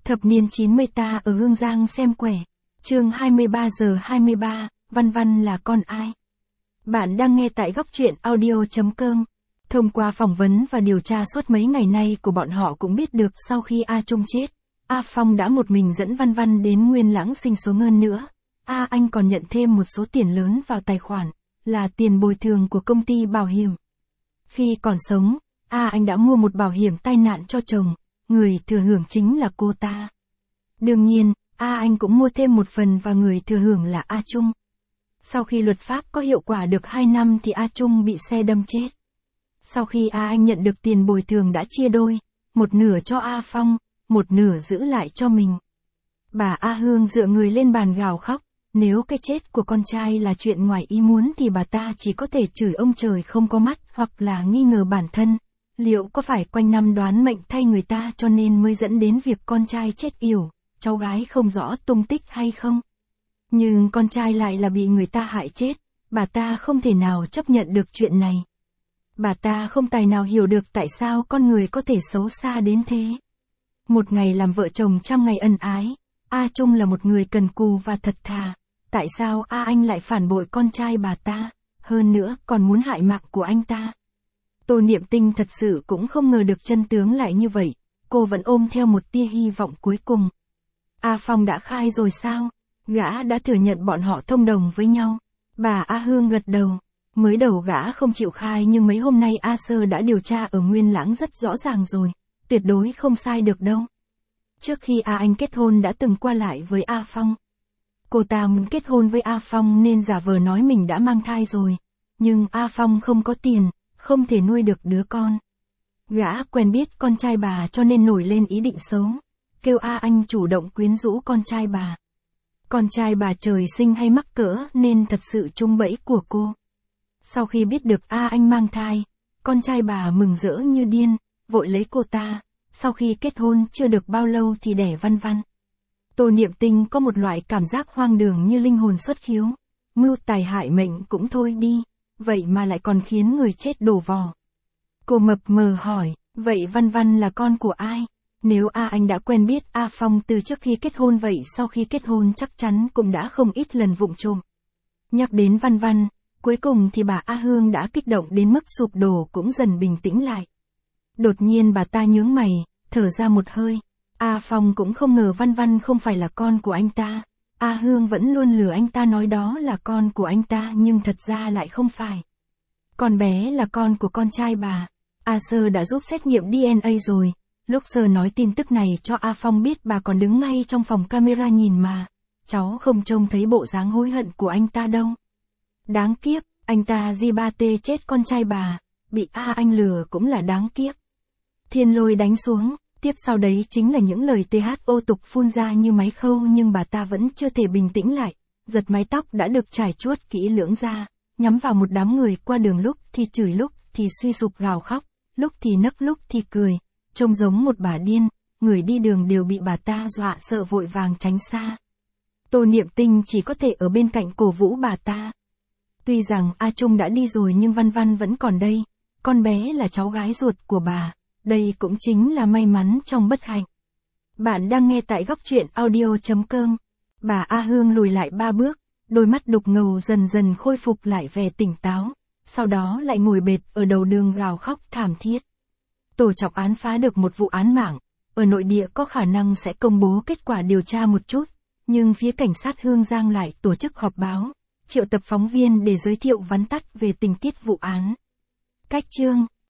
Thập niên 90 ta ở Hương Giang xem quẻ. Chương 23 giờ 23, Văn Văn là con ai? Bạn đang nghe tại góc truyện audio.com. Thông qua phỏng vấn và điều tra suốt mấy ngày nay của bọn họ cũng biết được sau khi A Trung chết, A Phong đã một mình dẫn Văn Văn đến Nguyên Lãng sinh sống hơn nữa. Anh còn nhận thêm một số tiền lớn vào tài khoản, là tiền bồi thường của công ty bảo hiểm. Khi còn sống, anh đã mua một bảo hiểm tai nạn cho chồng, người thừa hưởng chính là cô ta. Đương nhiên, anh cũng mua thêm một phần và người thừa hưởng là A Trung. Sau khi luật pháp có hiệu quả được 2 năm thì A Trung bị xe đâm chết. Sau khi anh nhận được tiền bồi thường đã chia đôi, một nửa cho A Phong, một nửa giữ lại cho mình. Bà A Hương dựa người lên bàn gào khóc, nếu cái chết của con trai là chuyện ngoài ý muốn thì bà ta chỉ có thể chửi ông trời không có mắt hoặc là nghi ngờ bản thân. Liệu có phải quanh năm đoán mệnh thay người ta cho nên mới dẫn đến việc con trai chết yểu, cháu gái không rõ tung tích hay không? Nhưng con trai lại là bị người ta hại chết, bà ta không thể nào chấp nhận được chuyện này. Bà ta không tài nào hiểu được tại sao con người có thể xấu xa đến thế. Một ngày làm vợ chồng trăm ngày ân ái, A Trung là một người cần cù và thật thà. Tại sao anh lại phản bội con trai bà ta, hơn nữa còn muốn hại mạng của anh ta? Tô Niệm Tinh thật sự cũng không ngờ được chân tướng lại như vậy, cô vẫn ôm theo một tia hy vọng cuối cùng. A Phong đã khai rồi sao? Gã đã thừa nhận bọn họ thông đồng với nhau. Bà A Hương gật đầu. Mới đầu gã không chịu khai nhưng mấy hôm nay A Sơ đã điều tra ở Nguyên Lãng rất rõ ràng rồi, tuyệt đối không sai được đâu. Trước khi anh kết hôn đã từng qua lại với A Phong. Cô ta muốn kết hôn với A Phong nên giả vờ nói mình đã mang thai rồi, nhưng A Phong không có tiền, không thể nuôi được đứa con. Gã quen biết con trai bà cho nên nổi lên ý định xấu, kêu anh chủ động quyến rũ con trai bà. Con trai bà trời sinh hay mắc cỡ nên thật sự trúng bẫy của cô. Sau khi biết được anh mang thai, con trai bà mừng rỡ như điên, vội lấy cô ta, sau khi kết hôn chưa được bao lâu thì đẻ Văn Văn. Tô Niệm Tinh có một loại cảm giác hoang đường như linh hồn xuất khiếu, mưu tài hại mệnh cũng thôi đi, vậy mà lại còn khiến người chết đổ vò. Cô mập mờ hỏi, vậy Văn Văn là con của ai? Nếu anh đã quen biết A Phong từ trước khi kết hôn vậy sau khi kết hôn chắc chắn cũng đã không ít lần vụng trộm. Nhắc đến Văn Văn, cuối cùng thì bà A Hương đã kích động đến mức sụp đổ cũng dần bình tĩnh lại. Đột nhiên bà ta nhướng mày, thở ra một hơi. A Phong cũng không ngờ Văn Văn không phải là con của anh ta. A Hương vẫn luôn lừa anh ta nói đó là con của anh ta nhưng thật ra lại không phải. Con bé là con của con trai bà. A Sơ đã giúp xét nghiệm DNA rồi. Lúc Sơ nói tin tức này cho A Phong biết bà còn đứng ngay trong phòng camera nhìn mà. Cháu không trông thấy bộ dáng hối hận của anh ta đâu. Đáng kiếp, anh ta G3T chết con trai bà. Bị anh lừa cũng là đáng kiếp. Thiên lôi đánh xuống. Tiếp sau đấy chính là những lời THO tục phun ra như máy khâu nhưng bà ta vẫn chưa thể bình tĩnh lại. Giật mái tóc đã được trải chuốt kỹ lưỡng ra, nhắm vào một đám người qua đường lúc thì chửi lúc thì suy sụp gào khóc, lúc thì nấc lúc thì cười, trông giống một bà điên, người đi đường đều bị bà ta dọa sợ vội vàng tránh xa. Tô Niệm Tinh chỉ có thể ở bên cạnh cổ vũ bà ta. Tuy rằng A Trung đã đi rồi nhưng Văn Văn vẫn còn đây, con bé là cháu gái ruột của bà. Đây cũng chính là may mắn trong bất hạnh. Bạn đang nghe tại góc truyện audio.com. Bà A Hương lùi lại 3 bước, đôi mắt đục ngầu dần dần khôi phục lại vẻ tỉnh táo, sau đó lại ngồi bệt ở đầu đường gào khóc thảm thiết. Tổ trọng án phá được một vụ án mạng, ở nội địa có khả năng sẽ công bố kết quả điều tra một chút, nhưng phía cảnh sát Hương Giang lại tổ chức họp báo, triệu tập phóng viên để giới thiệu vắn tắt về tình tiết vụ án. Cách chương